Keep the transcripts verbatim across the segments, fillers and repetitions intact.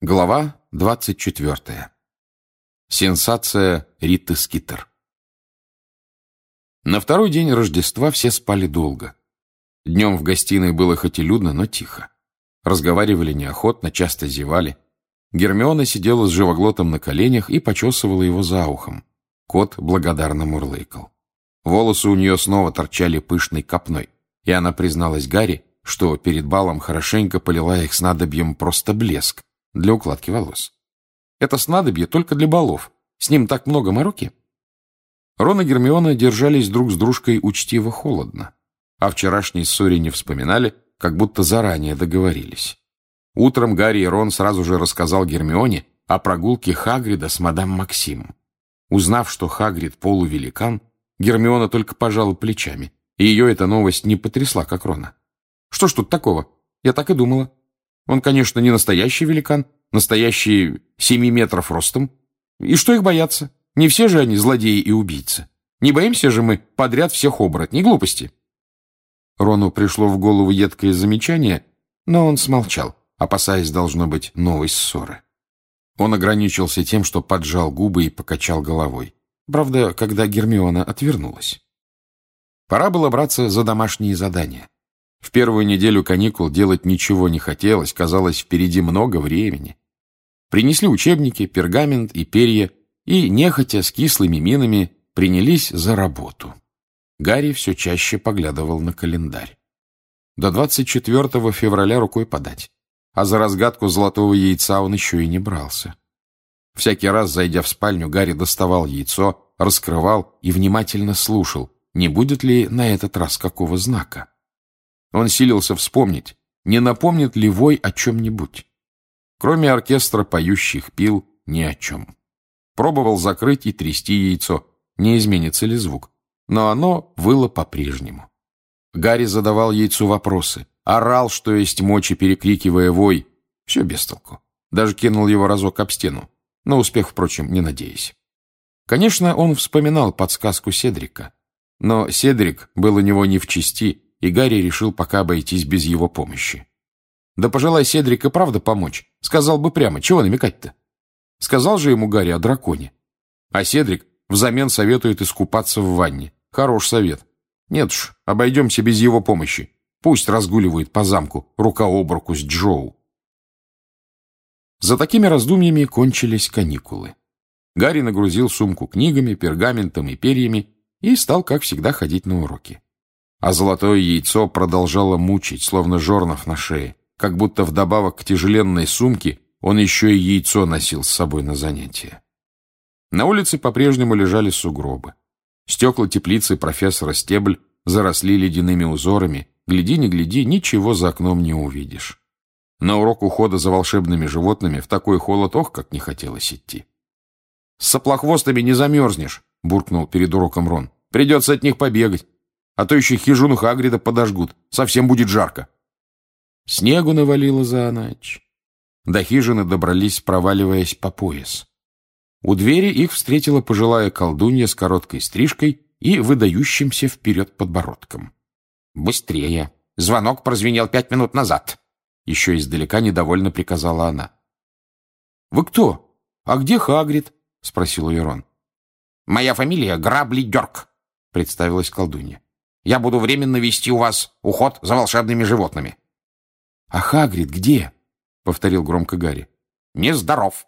Глава двадцать четвертая. Сенсация Риты Скиттер. На второй день Рождества все спали долго. Днем в гостиной было хоть и людно, но тихо. Разговаривали неохотно, часто зевали. Гермиона сидела с живоглотом на коленях и почесывала его за ухом. Кот благодарно мурлыкал. Волосы у нее снова торчали пышной копной, и она призналась Гарри, что перед балом хорошенько полила их снадобьем просто блеск для укладки волос. Это снадобье только для балов. С ним так много мороки. Рон и Гермиона держались друг с дружкой учтиво холодно. О вчерашней ссоре не вспоминали, как будто заранее договорились. Утром Гарри и Рон сразу же рассказал Гермионе о прогулке Хагрида с мадам Максим. Узнав, что Хагрид полувеликан, Гермиона только пожала плечами, и ее эта новость не потрясла, как Рона. Что ж тут такого? Я так и думала. Он, конечно, не настоящий великан, настоящий семи метров ростом. И что их бояться? Не все же они злодеи и убийцы. Не боимся же мы подряд всех оборотней, глупости. Рону пришло в голову едкое замечание, но он смолчал, опасаясь, должно быть, новой ссоры. Он ограничился тем, что поджал губы и покачал головой. Правда, когда Гермиона отвернулась. Пора было браться за домашние задания. В первую неделю каникул делать ничего не хотелось, казалось, впереди много времени. Принесли учебники, пергамент и перья, и, нехотя, с кислыми минами, принялись за работу. Гарри все чаще поглядывал на календарь. До двадцать четвёртого февраля рукой подать, а за разгадку золотого яйца он еще и не брался. Всякий раз, зайдя в спальню, Гарри доставал яйцо, раскрывал и внимательно слушал, не будет ли на этот раз какого знака. Он силился вспомнить, не напомнит ли вой о чем-нибудь. Кроме оркестра поющих пил, ни о чем. Пробовал закрыть и трясти яйцо, не изменится ли звук, но оно выло по-прежнему. Гарри задавал яйцу вопросы, орал, что есть мочи, перекрикивая вой. Все без толку. Даже кинул его разок об стену, на успех, впрочем, не надеясь. Конечно, он вспоминал подсказку Седрика, но Седрик был у него не в чести, и Гарри решил пока обойтись без его помощи. Да пожелай Седрик и правда помочь, сказал бы прямо, чего намекать-то? Сказал же ему Гарри о драконе. А Седрик взамен советует искупаться в ванне. Хорош совет. Нет уж, обойдемся без его помощи. Пусть разгуливает по замку, рука об руку с Джоу. За такими раздумьями кончились каникулы. Гарри нагрузил сумку книгами, пергаментом и перьями и стал, как всегда, ходить на уроки. А золотое яйцо продолжало мучить, словно жорнов на шее, как будто вдобавок к тяжеленной сумке он еще и яйцо носил с собой на занятия. На улице по-прежнему лежали сугробы. Стекла теплицы профессора Стебль заросли ледяными узорами, гляди не гляди, ничего за окном не увидишь. На урок ухода за волшебными животными в такой холод, ох, как не хотелось идти. «С соплохвостами не замерзнешь», — буркнул перед уроком Рон. «Придется от них побегать. А то еще хижину Хагрида подожгут. Совсем будет жарко». Снегу навалило за ночь. До хижины добрались, проваливаясь по пояс. У двери их встретила пожилая колдунья с короткой стрижкой и выдающимся вперед подбородком. «Быстрее! Звонок прозвенел пять минут назад!» Еще издалека недовольно приказала она. «Вы кто? А где Хагрид?» — спросил ее Рон. «Моя фамилия Грабли-Дёрк», — представилась колдунья. «Я буду временно вести у вас уход за волшебными животными». «А Хагрид где?» — повторил громко Гарри. «Нездоров».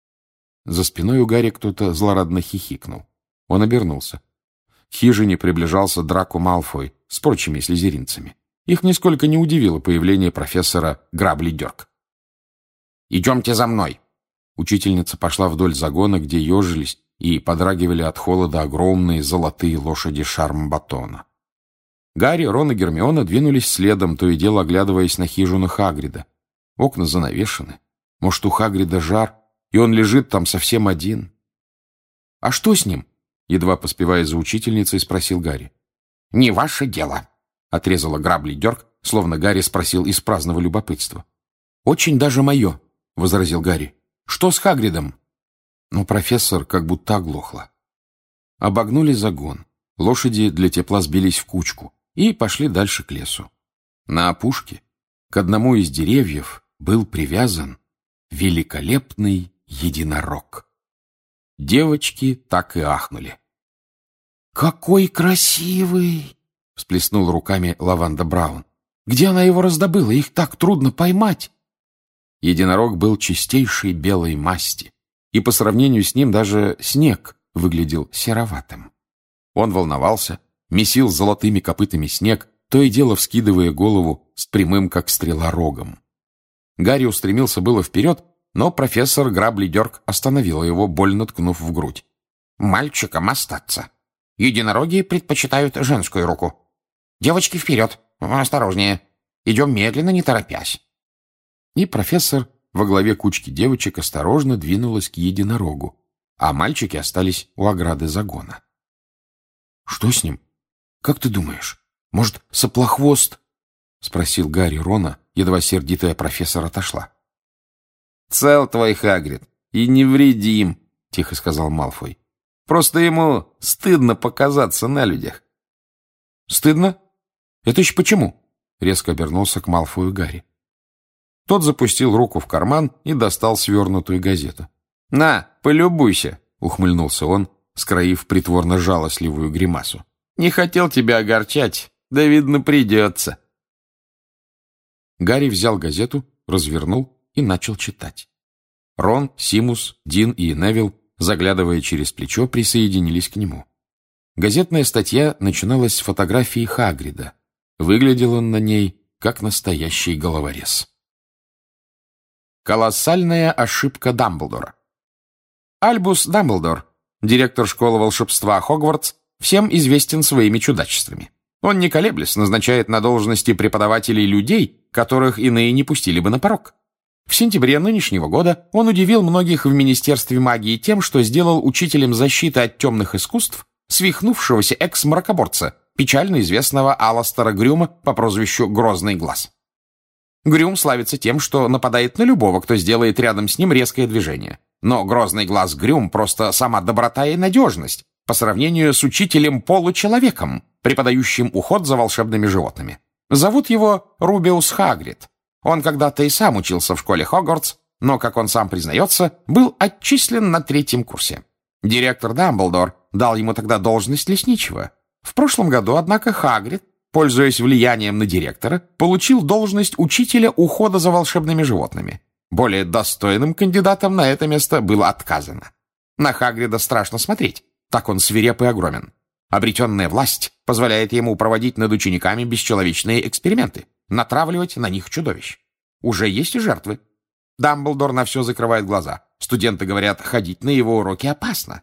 За спиной у Гарри кто-то злорадно хихикнул. Он обернулся. К хижине приближался Драко Малфой с прочими слизеринцами. Их нисколько не удивило появление профессора Грабли-Дёрк. «Идемте за мной». Учительница пошла вдоль загона, где ежились и подрагивали от холода огромные золотые лошади Шармбатона. Гарри, Рон и Гермиона двинулись следом, то и дело оглядываясь на хижину Хагрида. Окна занавешены. Может, у Хагрида жар, и он лежит там совсем один. «А что с ним?» — едва поспевая за учительницей, спросил Гарри. «Не ваше дело», — отрезала Грабли-Дёрк, словно Гарри спросил из праздного любопытства. «Очень даже мое», — возразил Гарри. «Что с Хагридом?» Но профессор как будто оглохла. Обогнули загон. Лошади для тепла сбились в кучку и пошли дальше к лесу. На опушке к одному из деревьев был привязан великолепный единорог. Девочки так и ахнули. «Какой красивый!» — всплеснул руками Лаванда Браун. «Где она его раздобыла? Их так трудно поймать!» Единорог был чистейшей белой масти, и по сравнению с ним даже снег выглядел сероватым. Он волновался, месил золотыми копытами снег, то и дело вскидывая голову с прямым, как стрела, рогом. Гарри устремился было вперед, но профессор Грабли-Дёрк остановила его, больно ткнув в грудь. «Мальчикам остаться. Единороги предпочитают женскую руку. Девочки, вперед! Осторожнее! Идем медленно, не торопясь!» И профессор во главе кучки девочек осторожно двинулась к единорогу, а мальчики остались у ограды загона. «Что с ним? Как ты думаешь? Может, соплохвост?» — спросил Гарри Рона, едва сердитая профессор отошла. «Цел твой Хагрид, и невредим», — тихо сказал Малфой. «Просто ему стыдно показаться на людях». «Стыдно? Это еще почему?» — резко обернулся к Малфою Гарри. Тот запустил руку в карман и достал свернутую газету. «На, полюбуйся», — ухмыльнулся он, скроив притворно жалостливую гримасу. «Не хотел тебя огорчать, да, видно, придется». Гарри взял газету, развернул и начал читать. Рон, Симус, Дин и Невилл, заглядывая через плечо, присоединились к нему. Газетная статья начиналась с фотографии Хагрида. Выглядел он на ней, как настоящий головорез. Колоссальная ошибка Дамблдора. Альбус Дамблдор, директор школы волшебства Хогвартс, всем известен своими чудачествами. Он, не колеблясь, назначает на должности преподавателей людей, которых иные не пустили бы на порог. В сентябре нынешнего года он удивил многих в Министерстве магии тем, что сделал учителем защиты от темных искусств свихнувшегося экс-мракоборца, печально известного Аластера Грюма по прозвищу Грозный Глаз. Грюм славится тем, что нападает на любого, кто сделает рядом с ним резкое движение. Но Грозный Глаз Грюм просто сама доброта и надежность по сравнению с учителем-получеловеком, преподающим уход за волшебными животными. Зовут его Рубиус Хагрид. Он когда-то и сам учился в школе Хогвартс, но, как он сам признается, был отчислен на третьем курсе. Директор Дамблдор дал ему тогда должность лесничего. В прошлом году, однако, Хагрид, пользуясь влиянием на директора, получил должность учителя ухода за волшебными животными. Более достойным кандидатом на это место было отказано. На Хагрида страшно смотреть, так он свиреп и огромен. Обретенная власть позволяет ему проводить над учениками бесчеловечные эксперименты, натравливать на них чудовищ. Уже есть и жертвы. Дамблдор на все закрывает глаза. Студенты говорят, ходить на его уроки опасно.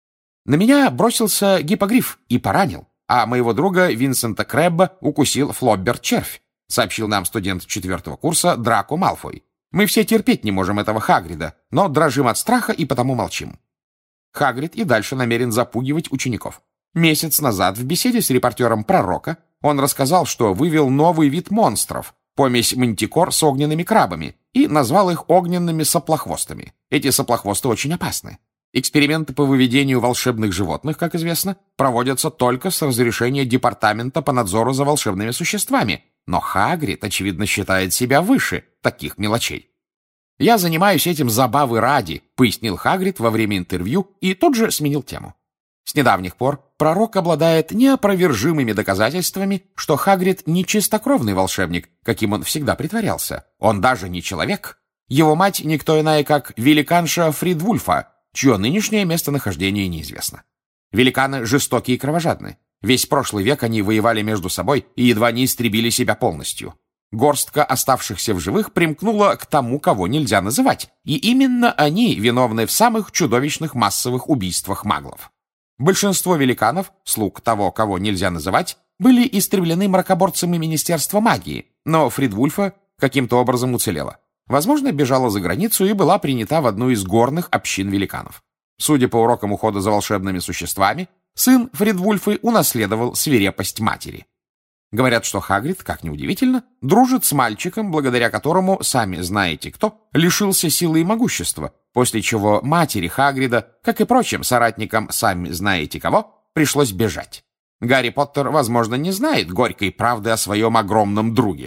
На меня бросился гиппогриф и поранил, а моего друга Винсента Крэбба укусил флоббер-червь, сообщил нам студент четвертого курса Драко Малфой. Мы все терпеть не можем этого Хагрида, но дрожим от страха и потому молчим. Хагрид и дальше намерен запугивать учеников. Месяц назад в беседе с репортером Пророка он рассказал, что вывел новый вид монстров, помесь мантикор с огненными крабами, и назвал их огненными соплохвостами. Эти соплохвосты очень опасны. Эксперименты по выведению волшебных животных, как известно, проводятся только с разрешения Департамента по надзору за волшебными существами, но Хагрид, очевидно, считает себя выше таких мелочей. «Я занимаюсь этим забавы ради», — пояснил Хагрид во время интервью и тут же сменил тему. С недавних пор Пророк обладает неопровержимыми доказательствами, что Хагрид не чистокровный волшебник, каким он всегда притворялся. Он даже не человек. Его мать никто иная, как великанша Фридвульфа, чье нынешнее местонахождение неизвестно. Великаны жестоки и кровожадны. Весь прошлый век они воевали между собой и едва не истребили себя полностью. Горстка оставшихся в живых примкнула к тому, кого нельзя называть, и именно они виновны в самых чудовищных массовых убийствах маглов. Большинство великанов, слуг того, кого нельзя называть, были истреблены мракоборцами Министерства магии, но Фридвульфа каким-то образом уцелела. Возможно, бежала за границу и была принята в одну из горных общин великанов. Судя по урокам ухода за волшебными существами, сын Фридвульфы унаследовал свирепость матери. Говорят, что Хагрид, как ни удивительно, дружит с мальчиком, благодаря которому, сами знаете кто, лишился силы и могущества, после чего матери Хагрида, как и прочим соратникам, сами знаете кого, пришлось бежать. Гарри Поттер, возможно, не знает горькой правды о своем огромном друге.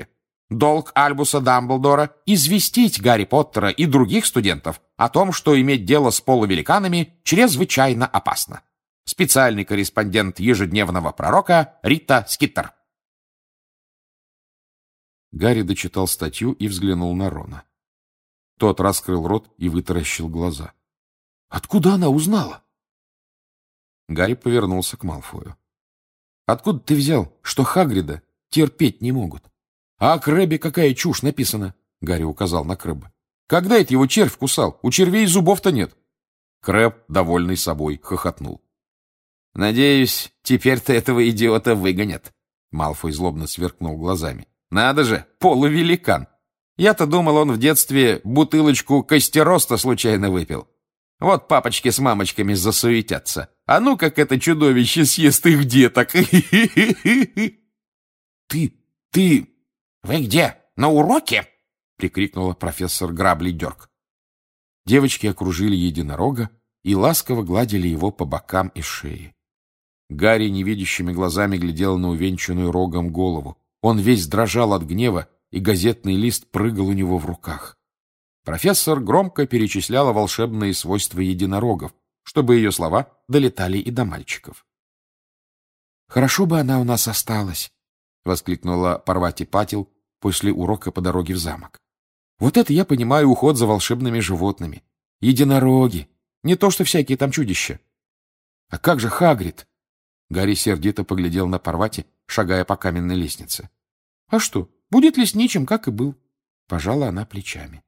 Долг Альбуса Дамблдора — известить Гарри Поттера и других студентов о том, что иметь дело с полувеликанами чрезвычайно опасно. Специальный корреспондент ежедневного пророка Рита Скиттер. Гарри дочитал статью и взглянул на Рона. Тот раскрыл рот и вытаращил глаза. «Откуда она узнала?» Гарри повернулся к Малфою. «Откуда ты взял, что Хагрида терпеть не могут? А о Крэбе какая чушь написана?» Гарри указал на Крэба. «Когда это его червь кусал? У червей зубов-то нет». Крэб, довольный собой, хохотнул. «Надеюсь, теперь-то этого идиота выгонят». Малфой злобно сверкнул глазами. «Надо же, полувеликан! Я-то думал, он в детстве бутылочку костероста случайно выпил. Вот папочки с мамочками засуетятся. А ну, как это чудовище съест их деток!» «Ты, ты... Вы где? На уроке?» — прикрикнула профессор Грабли-Дёрк. Девочки окружили единорога и ласково гладили его по бокам и шее. Гарри невидящими глазами глядел на увенчанную рогом голову. Он весь дрожал от гнева, и газетный лист прыгал у него в руках. Профессор громко перечисляла волшебные свойства единорогов, чтобы ее слова долетали и до мальчиков. «Хорошо бы она у нас осталась», — воскликнула Парвати Патил после урока по дороге в замок. «Вот это я понимаю уход за волшебными животными. Единороги, не то что всякие там чудища. А как же Хагрид?» Гарри сердито поглядел на Парвати, шагая по каменной лестнице. «А что, будет лесничим, как и был», — пожала она плечами.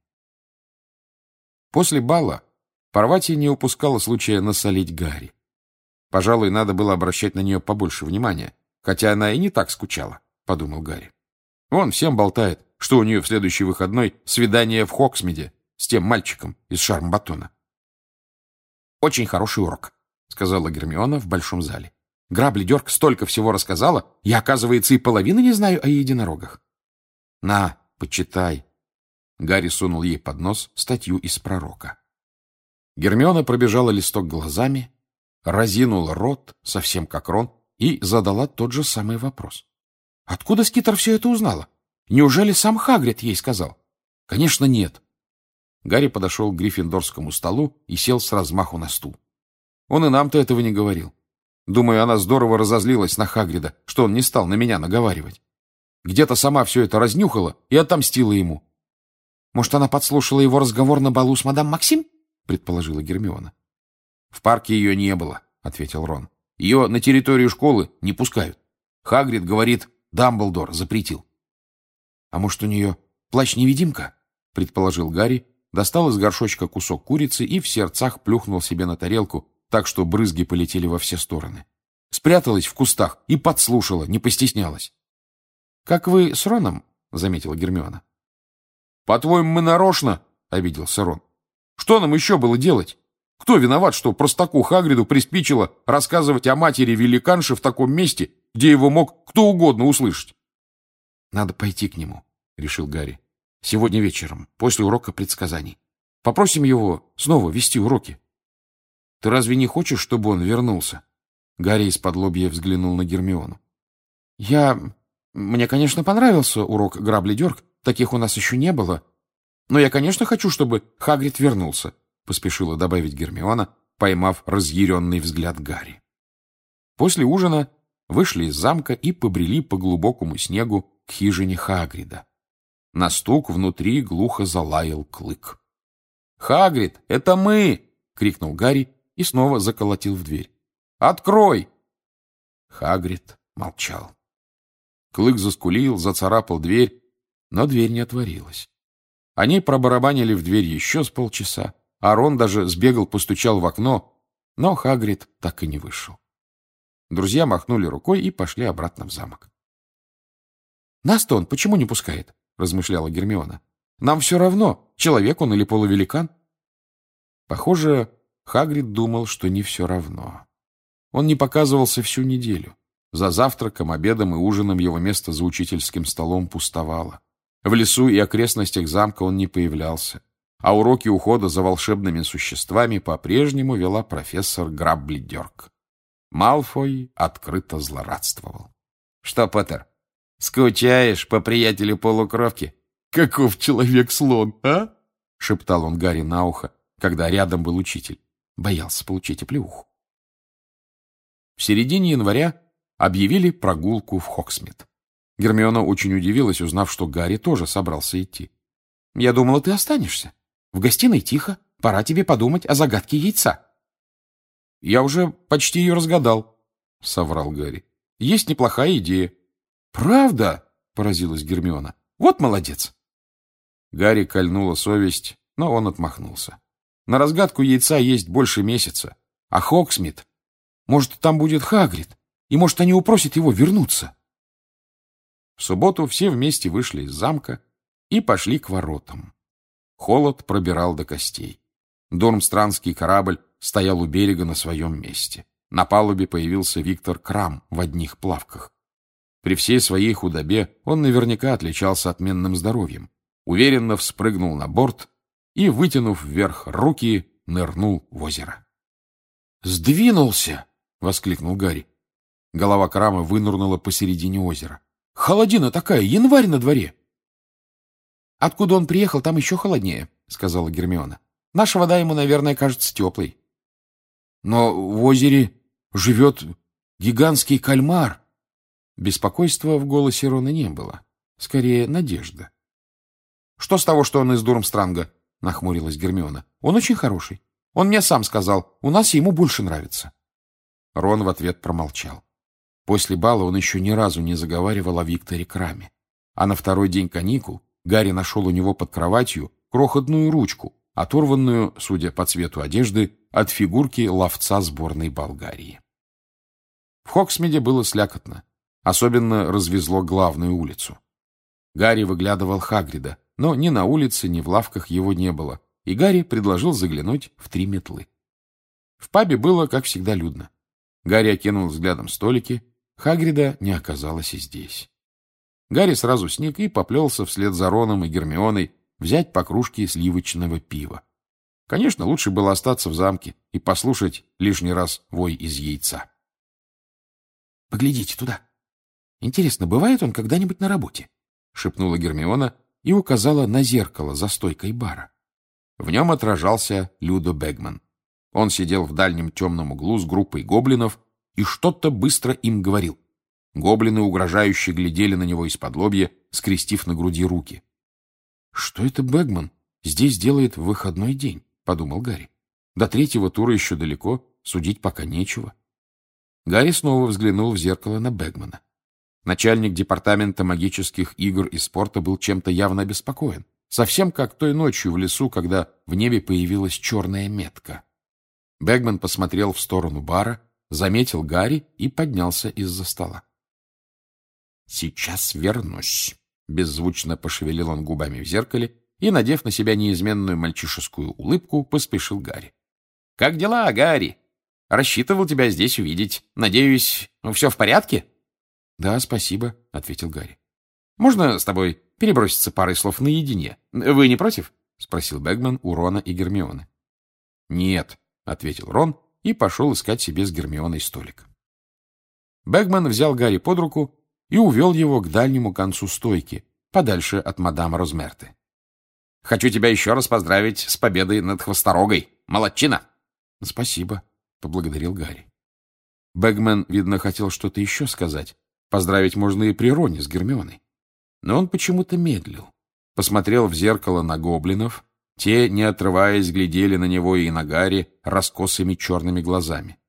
После бала Парвати не упускала случая насолить Гарри. Пожалуй, надо было обращать на нее побольше внимания, хотя она и не так скучала, — подумал Гарри. Вон всем болтает, что у нее в следующий выходной свидание в Хоксмиде с тем мальчиком из Шарм-Батона. «Очень хороший урок», — сказала Гермиона в большом зале. «Грабли-Дёрк столько всего рассказала, я, оказывается, и половины не знаю о единорогах». «На, почитай». Гарри сунул ей под нос статью из пророка. Гермиона пробежала листок глазами, разинула рот, совсем как Рон, и задала тот же самый вопрос. «Откуда Скиттер все это узнала? Неужели сам Хагрид ей сказал?» «Конечно, нет». Гарри подошел к гриффиндорскому столу и сел с размаху на стул. Он и нам-то этого не говорил. Думаю, она здорово разозлилась на Хагрида, что он не стал на меня наговаривать. Где-то сама все это разнюхала и отомстила ему. «Может, она подслушала его разговор на балу с мадам Максим?» — предположила Гермиона. «В парке ее не было», — ответил Рон. «Ее на территорию школы не пускают. Хагрид говорит, Дамблдор запретил». «А может, у нее плащ-невидимка?» — предположил Гарри, достал из горшочка кусок курицы и в сердцах плюхнул себе на тарелку, так что брызги полетели во все стороны. Спряталась в кустах и подслушала, не постеснялась. «Как вы с Роном?» — заметила Гермиона. «По-твоему, мы нарочно?» — обиделся Рон. «Что нам еще было делать? Кто виноват, что простаку Хагриду приспичило рассказывать о матери великанши в таком месте, где его мог кто угодно услышать?» «Надо пойти к нему», — решил Гарри. «Сегодня вечером, после урока предсказаний. Попросим его снова вести уроки». «Ты разве не хочешь, чтобы он вернулся?» Гарри из-под лобья взглянул на Гермиону. «Я... Мне, конечно, понравился урок Грабли-Дёрк, таких у нас еще не было. Но я, конечно, хочу, чтобы Хагрид вернулся», — поспешила добавить Гермиона, поймав разъяренный взгляд Гарри. После ужина вышли из замка и побрели по глубокому снегу к хижине Хагрида. На стук внутри глухо залаял Клык. «Хагрид, это мы!» — крикнул Гарри и снова заколотил в дверь. «Открой!» Хагрид молчал. Клык заскулил, зацарапал дверь, но дверь не отворилась. Они пробарабанили в дверь еще с полчаса, а Рон даже сбегал, постучал в окно, но Хагрид так и не вышел. Друзья махнули рукой и пошли обратно в замок. «Нас-то он почему не пускает?» — размышляла Гермиона. «Нам все равно, человек он или полувеликан». Похоже, Хагрид думал, что не все равно. Он не показывался всю неделю. За завтраком, обедом и ужином его место за учительским столом пустовало. В лесу и окрестностях замка он не появлялся, а уроки ухода за волшебными существами по-прежнему вела профессор Грабли-Дёрк. Малфой открыто злорадствовал. — Что, Поттер, Скучаешь по приятелю-полукровке? Каков человек-слон, а? Шептал он Гарри на ухо, когда рядом был учитель. Боялся получить оплеуху. В середине января объявили прогулку в Хоксмит. Гермиона очень удивилась, узнав, что Гарри тоже собрался идти. — Я думала, ты останешься. В гостиной тихо. Пора тебе подумать о загадке яйца. — Я уже почти ее разгадал, — соврал Гарри. — Есть неплохая идея. — Правда? — поразилась Гермиона. — Вот молодец. Гарри кольнула совесть, но он отмахнулся. На разгадку яйца есть больше месяца. А Хоксмит? Может, там будет Хагрид? И, может, они упросят его вернуться? В субботу все вместе вышли из замка и пошли к воротам. Холод пробирал до костей. Дурмстранский корабль стоял у берега на своем месте. На палубе появился Виктор Крам в одних плавках. При всей своей худобе он наверняка отличался отменным здоровьем. Уверенно вспрыгнул на борт и, вытянув вверх руки, нырнул в озеро. «Сдвинулся!» — воскликнул Гарри. Голова Крама вынырнула посередине озера. «Холодина такая, январь на дворе!» «Откуда он приехал, там еще холоднее», — сказала Гермиона. «Наша вода ему, наверное, кажется теплой». «Но в озере живет гигантский кальмар». Беспокойства в голосе Рона не было. Скорее, надежда. «Что с того, что он из Дурмстранга?» — нахмурилась Гермиона. «Он очень хороший. Он мне сам сказал, у нас ему больше нравится». Рон в ответ промолчал. После бала он еще ни разу не заговаривал о Викторе Краме. А на второй день каникул Гарри нашел у него под кроватью крохотную ручку, оторванную, судя по цвету одежды, от фигурки ловца сборной Болгарии. В Хоксмиде было слякотно. Особенно развезло главную улицу. Гарри выглядывал Хагрида, но ни на улице, ни в лавках его не было, и Гарри предложил заглянуть в три метлы. В пабе было, как всегда, людно. Гарри окинул взглядом столики, Хагрида не оказалось и здесь. Гарри сразу сник и поплелся вслед за Роном и Гермионой взять по кружке сливочного пива. Конечно, лучше было остаться в замке и послушать лишний раз вой из яйца. — Поглядите туда. Интересно, бывает он когда-нибудь на работе? — шепнула Гермиона и указала на зеркало за стойкой бара. В нем отражался Людо Бегман. Он сидел в дальнем темном углу с группой гоблинов и что-то быстро им говорил. Гоблины угрожающе глядели на него из-под лобья, скрестив на груди руки. — Что это Бегман здесь делает в выходной день? — подумал Гарри. До третьего тура еще далеко, судить пока нечего. Гарри снова взглянул в зеркало на Бегмана. Начальник департамента магических игр и спорта был чем-то явно обеспокоен. Совсем как той ночью в лесу, когда в небе появилась черная метка. Бегман посмотрел в сторону бара, заметил Гарри и поднялся из-за стола. «Сейчас вернусь», — беззвучно пошевелил он губами в зеркале и, надев на себя неизменную мальчишескую улыбку, поспешил Гарри. «Как дела, Гарри? Рассчитывал тебя здесь увидеть. Надеюсь, все в порядке?» «Да, спасибо», — ответил Гарри. «Можно с тобой переброситься парой слов наедине? Вы не против?» — спросил Бегман у Рона и Гермионы. «Нет», — ответил Рон и пошел искать себе с Гермионой столик. Бегман взял Гарри под руку и увел его к дальнему концу стойки, подальше от мадам Розмерты. «Хочу тебя еще раз поздравить с победой над Хвосторогой. Молодчина!» «Спасибо», — поблагодарил Гарри. Бегман, видно, хотел что-то еще сказать. Поздравить можно и при Роне с Гермионой. Но он почему-то медлил. Посмотрел в зеркало на гоблинов. Те, не отрываясь, глядели на него и на Гарри раскосыми черными глазами.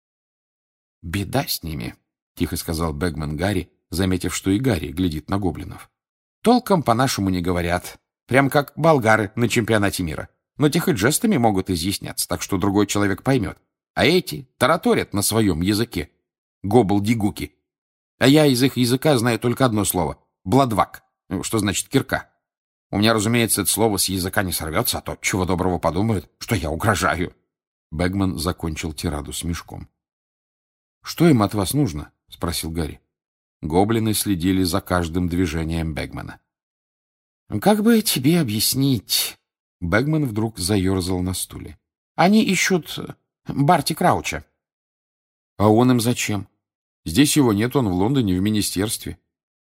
«Беда с ними», — тихо сказал Бегман Гарри, заметив, что и Гарри глядит на гоблинов. «Толком по-нашему не говорят. Прям как болгары на чемпионате мира. Но те хоть жестами могут изъясняться, так что другой человек поймет. А эти тараторят на своем языке. Гобл-дигуки. А я из их языка знаю только одно слово — бладвак, что значит кирка. У меня, разумеется, это слово с языка не сорвется, а то чего доброго подумают, что я угрожаю». Бегман закончил тираду смешком. «Что им от вас нужно?» — спросил Гарри. Гоблины следили за каждым движением Бегмана. «Как бы тебе объяснить?» Бегман вдруг заерзал на стуле. «Они ищут Барти Крауча». «А он им зачем? Здесь его нет, он в Лондоне, в министерстве».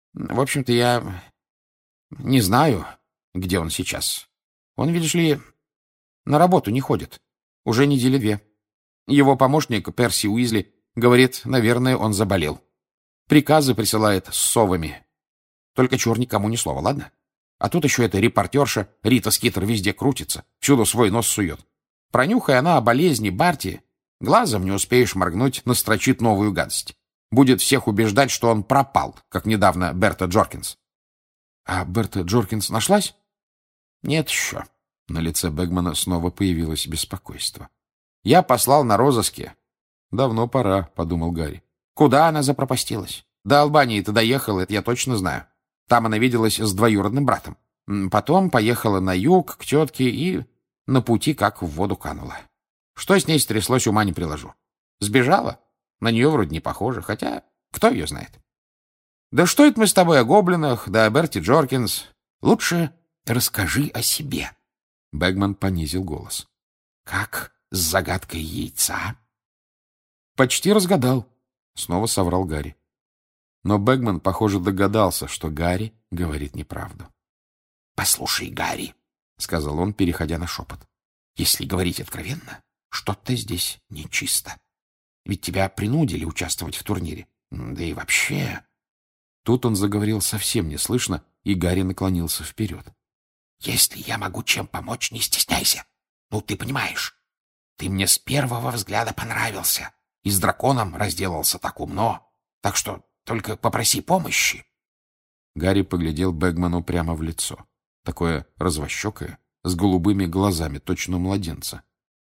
В общем-то, я не знаю, где он сейчас. Он, видишь ли, на работу не ходит. Уже недели две. Его помощник Перси Уизли говорит, наверное, он заболел. Приказы присылает с совами. Только чур никому ни слова, ладно? А тут еще эта репортерша Рита Скитер везде крутится, всюду свой нос сует. Пронюхай она о болезни Барти, глазом не успеешь моргнуть, настрочит новую гадость. Будет всех убеждать, что он пропал, как недавно Берта Джоркинс. А Берта Джоркинс нашлась? Нет еще. На лице Бэгмана снова появилось беспокойство. Я послал на розыске. Давно пора, подумал Гарри. Куда она запропастилась? До Албании-то доехала, это я точно знаю. Там она виделась с двоюродным братом. Потом поехала на юг к тетке и на пути как в воду канула. Что с ней стряслось, ума не приложу. Сбежала? На нее вроде не похоже, хотя кто ее знает. Да что это мы с тобой о гоблинах, да о Берти Джоркинс? Лучше расскажи о себе. Бэгман понизил голос. Как с загадкой яйца? Почти разгадал, снова соврал Гарри. Но Бэгман, похоже, догадался, что Гарри говорит неправду. «Послушай, Гарри», — сказал он, переходя на шепот, — «если говорить откровенно, что-то здесь нечисто. Ведь тебя принудили участвовать в турнире. Да и вообще...» Тут он заговорил совсем неслышно, и Гарри наклонился вперед. «Если я могу чем помочь, не стесняйся. Ну, ты понимаешь, ты мне с первого взгляда понравился, и с драконом разделался так умно, так что только попроси помощи». Гарри поглядел Бэгману прямо в лицо, такое развощекое, с голубыми глазами, точно у младенца.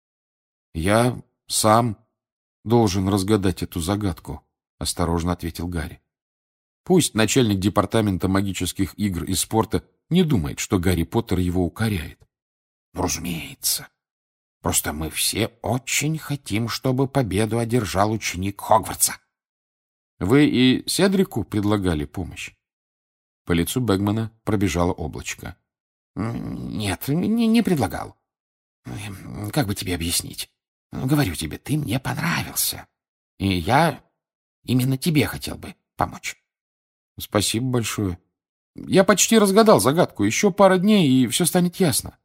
«Я сам должен разгадать эту загадку», — осторожно ответил Гарри. Пусть начальник департамента магических игр и спорта не думает, что Гарри Поттер его укоряет. Разумеется. Просто мы все очень хотим, чтобы победу одержал ученик Хогвартса. Вы и Седрику предлагали помощь? По лицу Бэгмана пробежало облачко. Нет, не, не предлагал. Как бы тебе объяснить? Говорю тебе, ты мне понравился. И я именно тебе хотел бы помочь. Спасибо большое. Я почти разгадал загадку. Еще пара дней, и все станет ясно.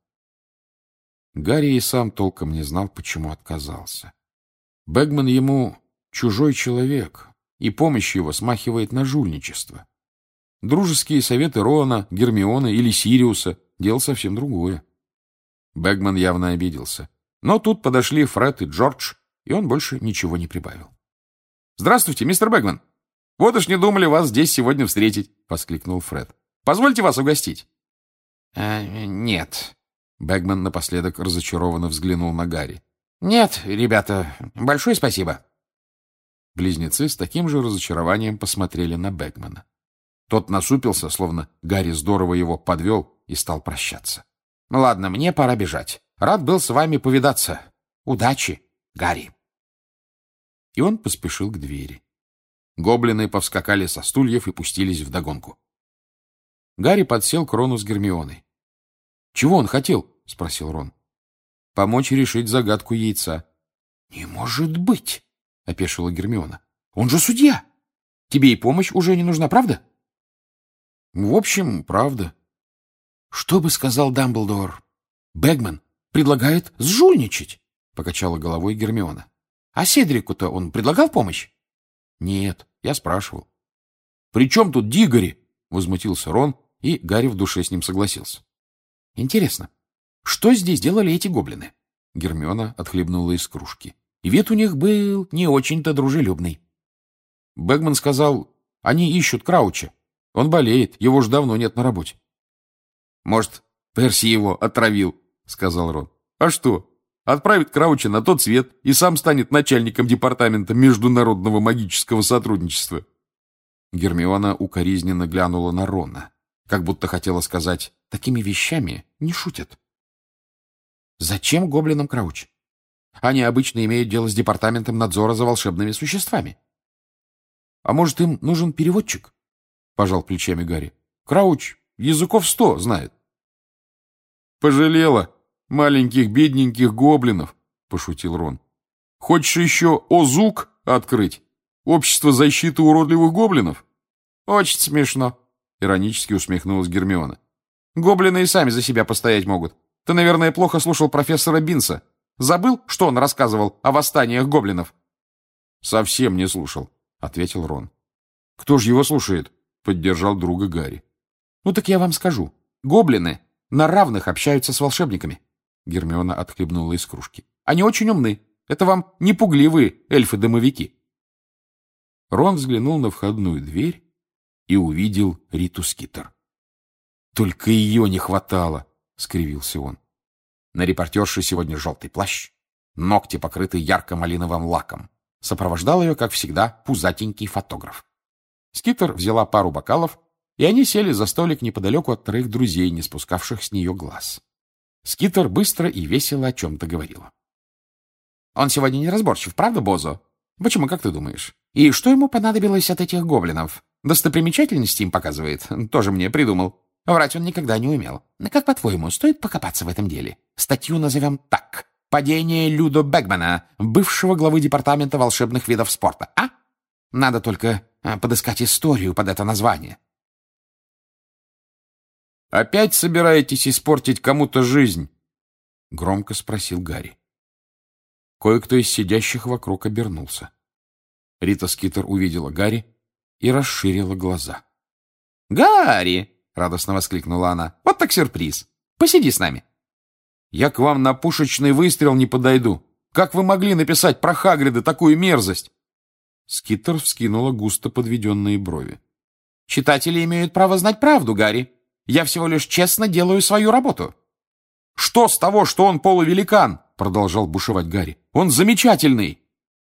Гарри и сам толком не знал, почему отказался. Бэгман ему чужой человек, и помощь его смахивает на жульничество. Дружеские советы Рона, Гермионы или Сириуса — дело совсем другое. Бэгман явно обиделся. Но тут подошли Фред и Джордж, и он больше ничего не прибавил. «Здравствуйте, мистер Бэгман! Вот уж не думали вас здесь сегодня встретить!» — воскликнул Фред. «Позвольте вас угостить!» «Э, «Нет». Бэгман напоследок разочарованно взглянул на Гарри. «Нет, ребята, большое спасибо». Близнецы с таким же разочарованием посмотрели на Бэгмана. Тот насупился, словно Гарри здорово его подвел, и стал прощаться. «Ну ладно, мне пора бежать. Рад был с вами повидаться. Удачи, Гарри!» И он поспешил к двери. Гоблины повскакали со стульев и пустились вдогонку. Гарри подсел к Рону с Гермионой. «Чего он хотел?» — спросил Рон. «Помочь решить загадку яйца». «Не может быть!» — опешила Гермиона. «Он же судья! Тебе и помощь уже не нужна, правда?» «В общем, правда». «Что бы сказал Дамблдор? Бэгман предлагает сжульничать!» — покачала головой Гермиона. «А Седрику-то он предлагал помощь?» «Нет, я спрашивал». «При чем тут Дигори?» — возмутился Рон, и Гарри в душе с ним согласился. «Интересно, что здесь делали эти гоблины?» Гермиона отхлебнула из кружки. И вид у них был не очень-то дружелюбный. Бэгман сказал, они ищут Крауча. Он болеет, его ж давно нет на работе. «Может, Перси его отравил?» — сказал Рон. «А что? Отправит Крауча на тот свет и сам станет начальником департамента международного магического сотрудничества». Гермиона укоризненно глянула на Рона, как будто хотела сказать, такими вещами не шутят. «Зачем гоблинам Крауч? Они обычно имеют дело с департаментом надзора за волшебными существами». «А может, им нужен переводчик?» — пожал плечами Гарри. «Крауч языков сто знает». «Пожалела маленьких бедненьких гоблинов», — пошутил Рон. «Хочешь еще ОЗУК открыть? Общество защиты уродливых гоблинов?» «Очень смешно», — иронически усмехнулась Гермиона. «Гоблины и сами за себя постоять могут. Ты, наверное, плохо слушал профессора Бинса. Забыл, что он рассказывал о восстаниях гоблинов?» «Совсем не слушал», — ответил Рон. «Кто же его слушает?» — поддержал друга Гарри. «Ну так я вам скажу. Гоблины на равных общаются с волшебниками». Гермиона отхлебнула из кружки. «Они очень умны. Это вам не пугливые эльфы-домовики». Рон взглянул на входную дверь и увидел Риту Скитер. «Только ее не хватало!» — скривился он. На репортерше сегодня желтый плащ, ногти покрыты ярко-малиновым лаком. Сопровождал ее, как всегда, пузатенький фотограф. Скитер взяла пару бокалов, и они сели за столик неподалеку от троих друзей, не спускавших с нее глаз. Скитер быстро и весело о чем-то говорила. «Он сегодня неразборчив, правда, Бозо? Почему, как ты думаешь? И что ему понадобилось от этих гоблинов? Достопримечательности им показывает? Тоже мне придумал. Врать он никогда не умел. Как, по-твоему, стоит покопаться в этом деле? Статью назовем так. «Падение Людо Бэгмана, бывшего главы департамента волшебных видов спорта». А? Надо только подыскать историю под это название». «Опять собираетесь испортить кому-то жизнь?» — громко спросил Гарри. Кое-кто из сидящих вокруг обернулся. Рита Скитер увидела Гарри и расширила глаза. «Гарри!» — радостно воскликнула она. «Вот так сюрприз! Посиди с нами!» «Я к вам на пушечный выстрел не подойду. Как вы могли написать про Хагрида такую мерзость?» Скитер вскинула густо подведенные брови. «Читатели имеют право знать правду, Гарри. Я всего лишь честно делаю свою работу». «Что с того, что он полувеликан?» — продолжал бушевать Гарри. «Он замечательный!»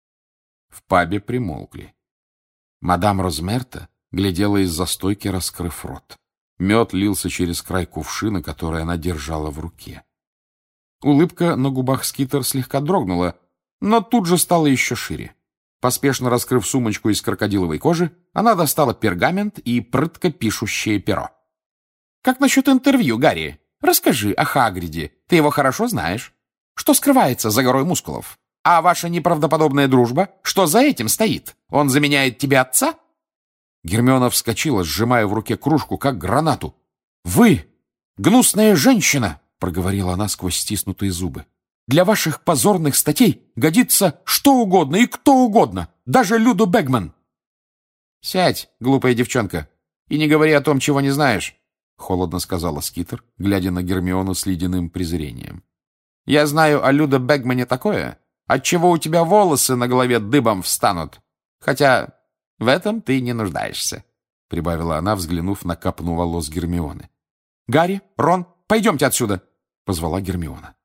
В пабе примолкли. Мадам Розмерта глядела из-за стойки, раскрыв рот. Мед лился через край кувшина, который она держала в руке. Улыбка на губах Скитер слегка дрогнула, но тут же стала еще шире. Поспешно раскрыв сумочку из крокодиловой кожи, она достала пергамент и прытко пишущее перо. «Как насчет интервью, Гарри? Расскажи о Хагриде. Ты его хорошо знаешь. Что скрывается за горой мускулов? А ваша неправдоподобная дружба? Что за этим стоит? Он заменяет тебе отца?» Гермиона вскочила, сжимая в руке кружку, как гранату. «Вы, гнусная женщина!» — проговорила она сквозь стиснутые зубы. «Для ваших позорных статей годится что угодно и кто угодно, даже Людо Бэгман!» «Сядь, глупая девчонка, и не говори о том, чего не знаешь», — холодно сказала Скитер, глядя на Гермиону с ледяным презрением. «Я знаю о Людо Бэгмане такое, отчего у тебя волосы на голове дыбом встанут. Хотя в этом ты не нуждаешься», — прибавила она, взглянув на копну волос Гермионы. «Гарри, Рон, пойдемте отсюда», — позвала Гермиона.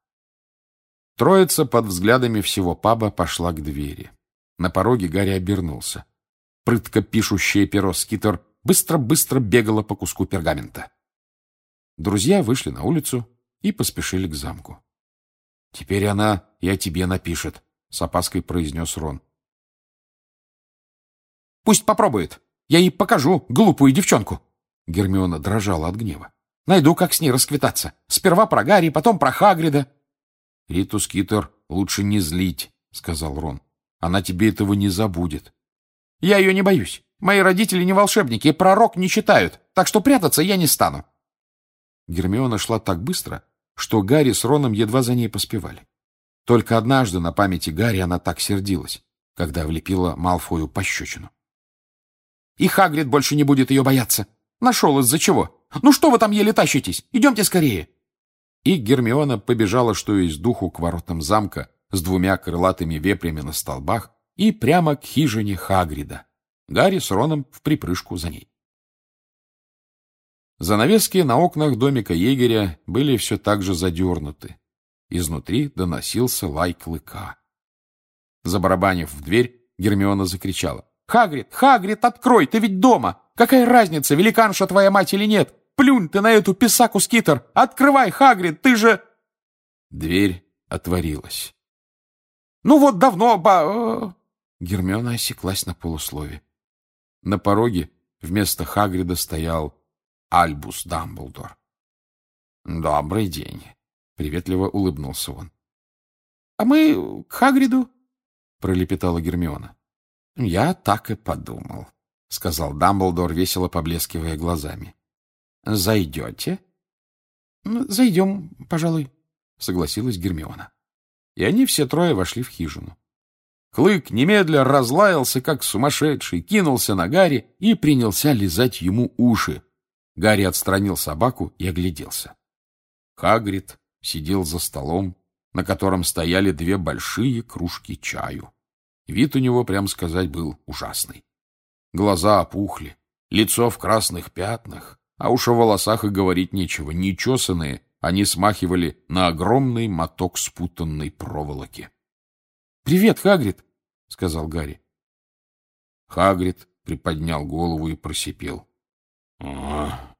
Троица под взглядами всего паба пошла к двери. На пороге Гарри обернулся. Прытко пишущее перо Скитер быстро-быстро бегало по куску пергамента. Друзья вышли на улицу и поспешили к замку. «Теперь она и о тебе напишет», — с опаской произнес Рон. «Пусть попробует. Я ей покажу глупую девчонку». Гермиона дрожала от гнева. «Найду, как с ней расквитаться. Сперва про Гарри, потом про Хагрида». «Риту Скитер лучше не злить», — сказал Рон. «Она тебе этого не забудет». «Я ее не боюсь. Мои родители не волшебники и пророк не читают, так что прятаться я не стану». Гермиона шла так быстро, что Гарри с Роном едва за ней поспевали. Только однажды на памяти Гарри она так сердилась, когда влепила Малфою пощечину. «И Хагрид больше не будет ее бояться. Нашел из-за чего. Ну что вы там еле тащитесь? Идемте скорее!» И Гермиона побежала, что есть духу, к воротам замка с двумя крылатыми вепрями на столбах и прямо к хижине Хагрида. Гарри с Роном вприпрыжку за ней. Занавески на окнах домика егеря были все так же задернуты. Изнутри доносился лай клыка. Забарабанив в дверь, Гермиона закричала: «Хагрид! Хагрид, открой! Ты ведь дома! Какая разница, великанша твоя мать или нет? Плюнь ты на эту писаку, Скитер! Открывай, Хагрид, ты же...» Дверь отворилась. «Ну вот давно, ба...» Гермиона осеклась на полуслове. На пороге вместо Хагрида стоял Альбус Дамблдор. «Добрый день», — приветливо улыбнулся он. «А мы к Хагриду?» — пролепетала Гермиона. «Я так и подумал», — сказал Дамблдор, весело поблескивая глазами. Зайдете? Зайдем, пожалуй, согласилась Гермиона. И они все трое вошли в хижину. Клык немедля разлаялся, как сумасшедший, кинулся на Гарри и принялся лизать ему уши. Гарри отстранил собаку и огляделся. Хагрид сидел за столом, на котором стояли две большие кружки чаю. Вид у него, прямо сказать, был ужасный. Глаза опухли, лицо в красных пятнах, а уж о волосах и говорить нечего. Нечесанные, они смахивали на огромный моток спутанной проволоки. — Привет, Хагрид, — сказал Гарри. Хагрид приподнял голову и просипел. — А,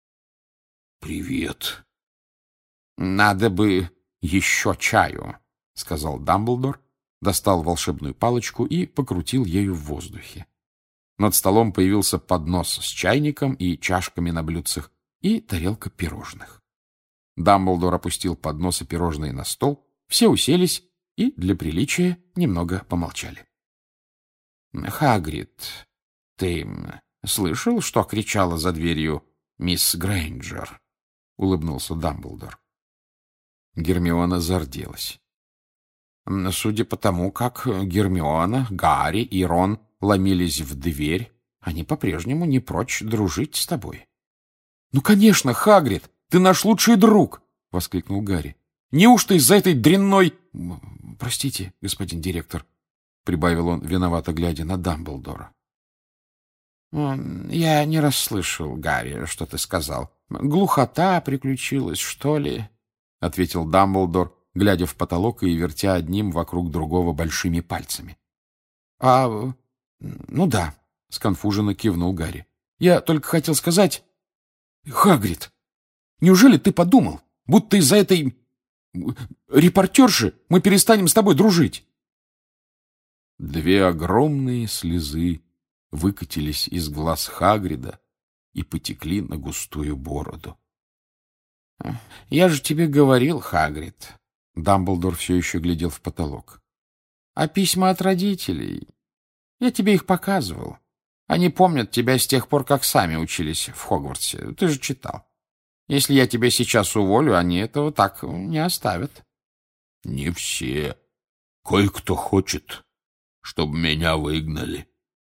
привет. — Надо бы еще чаю, — сказал Дамблдор, достал волшебную палочку и покрутил ею в воздухе. Над столом появился поднос с чайником и чашками на блюдцах и тарелка пирожных. Дамблдор опустил поднос и пирожные на стол, все уселись и, для приличия, немного помолчали. — Хагрид, ты слышал, что кричала за дверью мисс Грейнджер? — улыбнулся Дамблдор. Гермиона зарделась. Судя по тому, как Гермиона, Гарри и Рон ломились в дверь, они по-прежнему не прочь дружить с тобой. — Ну, конечно, Хагрид, ты наш лучший друг! — воскликнул Гарри. — Неужто из-за этой дрянной... — Простите, господин директор, — прибавил он, виновато глядя на Дамблдора. — Я не расслышал, Гарри, что ты сказал. Глухота приключилась, что ли? — ответил Дамблдор, глядя в потолок и вертя одним вокруг другого большими пальцами. — А... ну да, — сконфуженно кивнул Гарри. — Я только хотел сказать... Хагрид, неужели ты подумал, будто из-за этой... репортерши мы перестанем с тобой дружить? Две огромные слезы выкатились из глаз Хагрида и потекли на густую бороду. — Я же тебе говорил, Хагрид. Дамблдор все еще глядел в потолок. — А письма от родителей? Я тебе их показывал. Они помнят тебя с тех пор, как сами учились в Хогвартсе. Ты же читал. Если я тебя сейчас уволю, они этого так не оставят. — Не все. Кое-кто хочет, чтобы меня выгнали.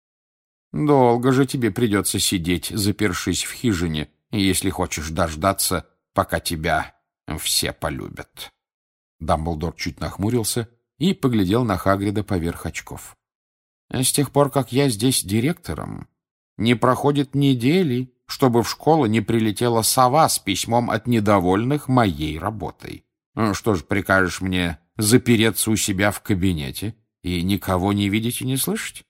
— Долго же тебе придется сидеть, запершись в хижине, если хочешь дождаться, пока тебя все полюбят. Дамблдор чуть нахмурился и поглядел на Хагрида поверх очков. — С тех пор, как я здесь директором, не проходит недели, чтобы в школу не прилетела сова с письмом от недовольных моей работой. Что ж, прикажешь мне запереться у себя в кабинете и никого не видеть и не слышать?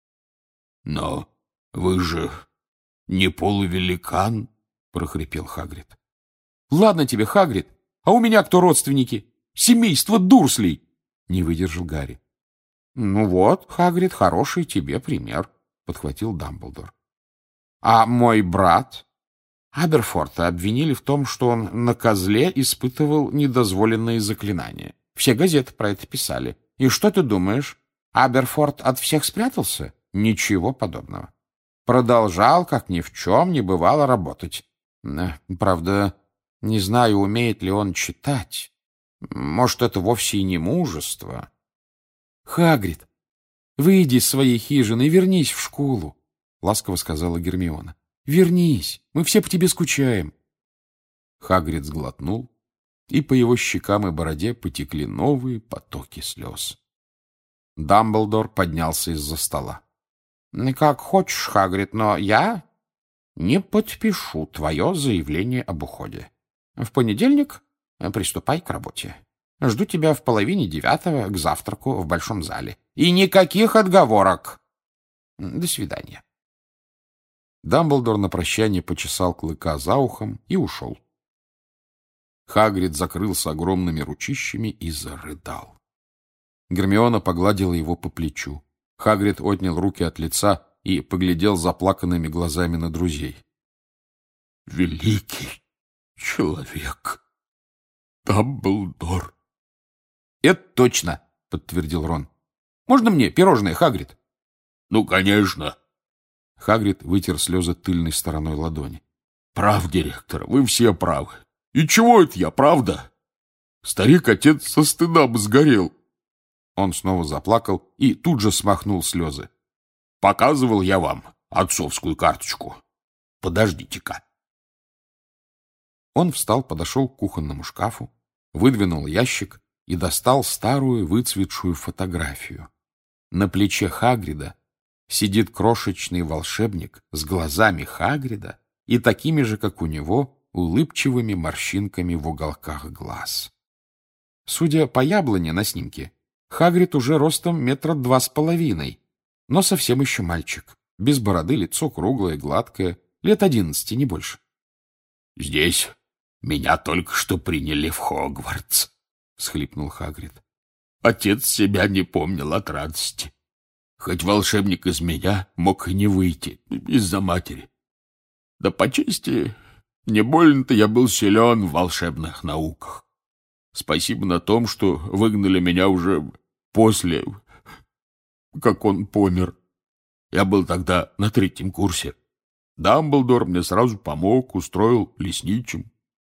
— Но вы же не полувеликан, — прохрипел Хагрид. — Ладно тебе, Хагрид, а у меня кто родственники? Семейство Дурслей! — не выдержал Гарри. — Ну вот, Хагрид, хороший тебе пример, — подхватил Дамблдор. — А мой брат Аберфорта обвинили в том, что он на козле испытывал недозволенные заклинания. Все газеты про это писали. И что ты думаешь? Аберфорт от всех спрятался? Ничего подобного. Продолжал, как ни в чем не бывало, работать. Правда, не знаю, умеет ли он читать. Может, это вовсе и не мужество. — Хагрид, выйди из своей хижины и вернись в школу, — ласково сказала Гермиона. — Вернись, мы все по тебе скучаем. Хагрид сглотнул, и по его щекам и бороде потекли новые потоки слез. Дамблдор поднялся из-за стола. — Как хочешь, Хагрид, но я не подпишу твое заявление об уходе. В понедельник приступай к работе. Жду тебя в половине девятого к завтраку в большом зале. И никаких отговорок. До свидания. Дамблдор на прощание почесал Клыка за ухом и ушел. Хагрид закрылся огромными ручищами и зарыдал. Гермиона погладила его по плечу. Хагрид отнял руки от лица и поглядел заплаканными глазами на друзей. — Великий человек, Дамблдор. — Это точно, — подтвердил Рон. — Можно мне пирожное, Хагрид? — Ну, конечно. Хагрид вытер слезы тыльной стороной ладони. Прав, директор, вы все правы. И чего это я, правда? Старик-отец со стыда бы сгорел. Он снова заплакал и тут же смахнул слезы. Показывал я вам отцовскую карточку. Подождите-ка. Он встал, подошел к кухонному шкафу, выдвинул ящик и достал старую выцветшую фотографию. На плече Хагрида сидит крошечный волшебник с глазами Хагрида и такими же, как у него, улыбчивыми морщинками в уголках глаз. Судя по яблоне на снимке, Хагрид уже ростом метра два с половиной, но совсем еще мальчик. Без бороды, лицо круглое, гладкое, лет одиннадцати, не больше. — Здесь меня только что приняли в Хогвартс, — всхлипнул Хагрид. Отец себя не помнил от радости. Хоть волшебник из меня мог и не выйти из-за матери. Да по чести, не больно-то я был силен в волшебных науках. Спасибо на том, что выгнали меня уже после, как он помер. Я был тогда на третьем курсе. Дамблдор мне сразу помог, устроил лесничим.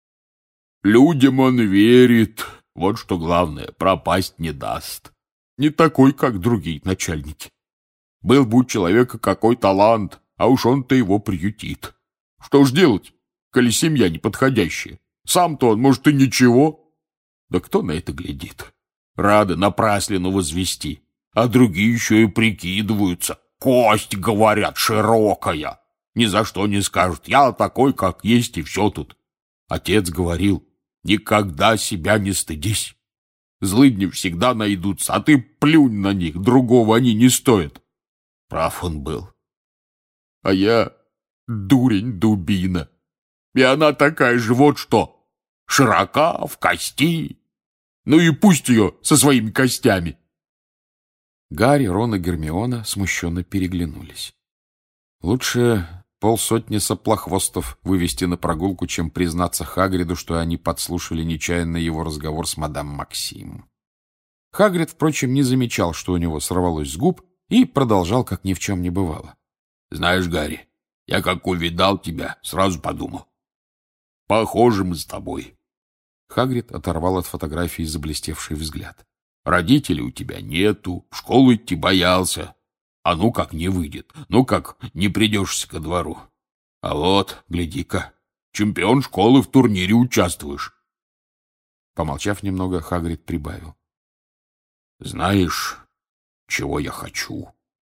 Людям он верит, вот что главное, пропасть не даст. Не такой, как другие начальники. Был бы у человека какой талант, а уж он-то его приютит. Что ж делать, коли семья неподходящая? Сам-то он, может, и ничего. Да кто на это глядит? Рады напраслину возвести, а другие еще и прикидываются. Кость, говорят, широкая. Ни за что не скажут, я такой, как есть, и все тут. Отец говорил, никогда себя не стыдись. Злыдни всегда найдутся, а ты плюнь на них, другого они не стоят. Прав он был. А я дурень-дубина. И она такая же, вот что, широка, в кости. Ну и пусть ее со своими костями. Гарри, Рон и Гермиона смущенно переглянулись. Лучше полсотни соплохвостов вывести на прогулку, чем признаться Хагриду, что они подслушали нечаянно его разговор с мадам Максим. Хагрид, впрочем, не замечал, что у него сорвалось с губ, и продолжал, как ни в чем не бывало. — Знаешь, Гарри, я как увидал тебя, сразу подумал. Похожи мы с тобой. Хагрид оторвал от фотографии заблестевший взгляд. Родителей у тебя нету, в школу идти боялся. А ну как не выйдет, ну как не придешься ко двору. А вот, гляди-ка, чемпион школы в турнире участвуешь. Помолчав немного, Хагрид прибавил. — Знаешь, чего я хочу?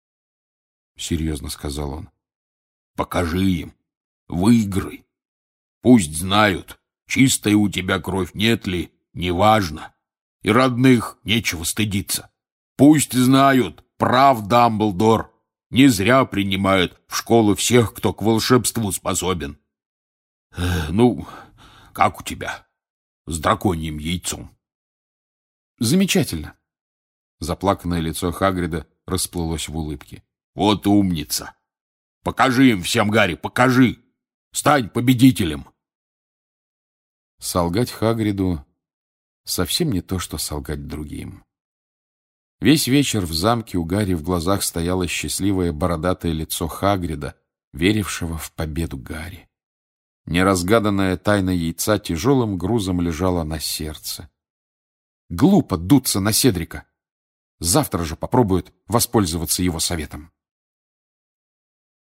— серьезно сказал он. — Покажи им, выиграй. Пусть знают, чистая у тебя кровь нет ли, неважно. И родных нечего стыдиться. Пусть знают, прав Дамблдор. Не зря принимают в школу всех, кто к волшебству способен. Ну, как у тебя? С драконьим яйцом. Замечательно. Заплаканное лицо Хагрида расплылось в улыбке. Вот умница. Покажи им всем, Гарри, покажи. Стань победителем. Солгать Хагриду совсем не то, что солгать другим. Весь вечер в замке у Гарри в глазах стояло счастливое бородатое лицо Хагрида, верившего в победу Гарри. Неразгаданная тайна яйца тяжелым грузом лежала на сердце. Глупо дуться на Седрика. Завтра же попробуют воспользоваться его советом.